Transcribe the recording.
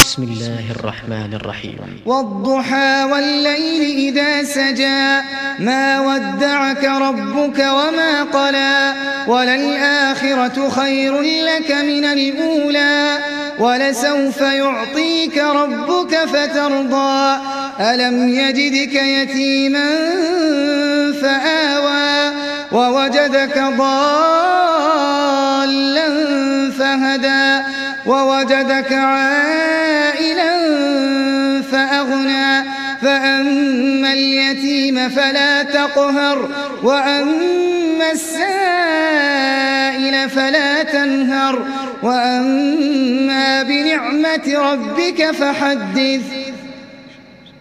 بسم الله الرحمن الرحيم. والضحى والليل إذا سجى ما ودعك ربك وما قلى وللآخرة خير لك من الأولى ولسوف يعطيك ربك فترضى ألم يجدك يتيما فآوى ووجدك ضالا فهدى ووجدك عائلا فأغنى فأما اليتيم فلا تقهر وأما السائل فلا تنهر وأما بنعمة ربك فحدث.